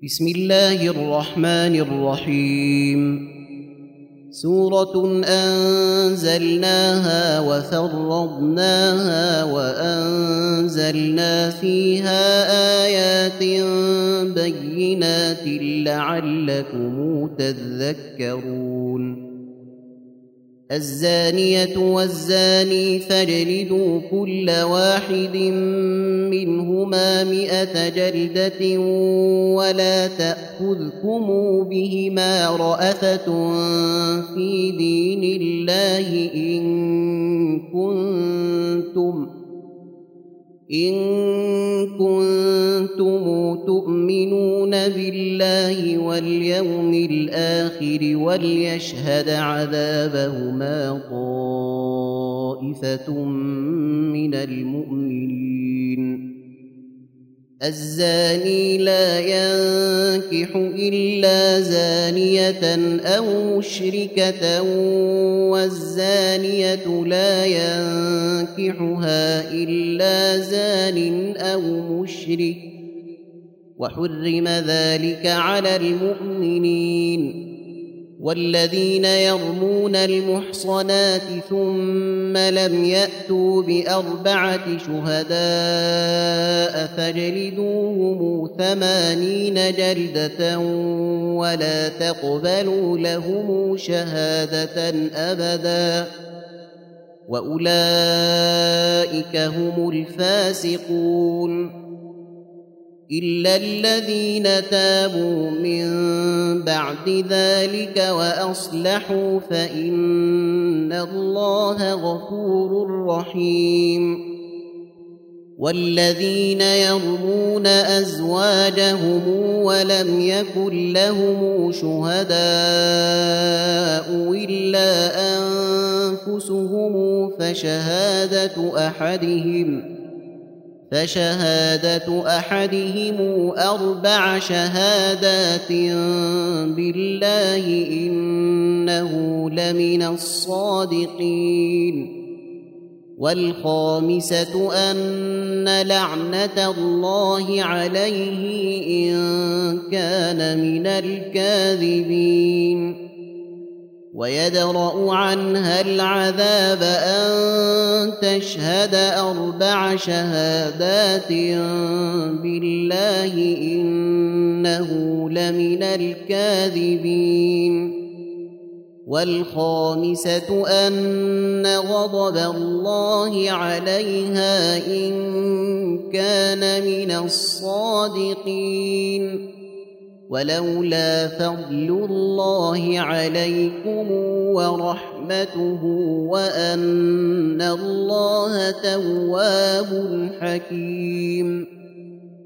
بسم الله الرحمن الرحيم. سورة أنزلناها وفرضناها وأنزلنا فيها آيات بينات لعلكم تذكرون. الزانية والزاني فاجلدوا كل واحد منهما 100 جلدة ولا تأخذكم بهما رأفة في دين الله إن كنتم تؤمنون بالله واليوم الآخر وليشهد عذابهما طائفة من المؤمنين. الزاني لا ينكح إلا زانية أو مشركة والزانية لا ينكحها إلا زان أو مشرك وحرم ذلك على المؤمنين. والذين يرمون المحصنات ثم لم يأتوا ب4 شهداء فاجلدوهم 80 جلدة ولا تقبلوا لهم شهادة أبدا وأولئك هم الفاسقون. إلا الذين تابوا من بعد ذلك وأصلحوا فإن الله غفور رحيم. والذين يرمون أزواجهم ولم يكن لهم شهداء إلا أنفسهم فشهادة أحدهم 4 شهادات بالله إنه لمن الصادقين. والخامسة أن لعنة الله عليه إن كان من الكاذبين. ويدرأ عنها العذاب أن تشهد 4 شهادات بالله إنه لمن الكاذبين. والخامسة أن غضب الله عليها إن كان من الصادقين. ولولا فضل الله عليكم ورحمته وأن الله تواب حكيم.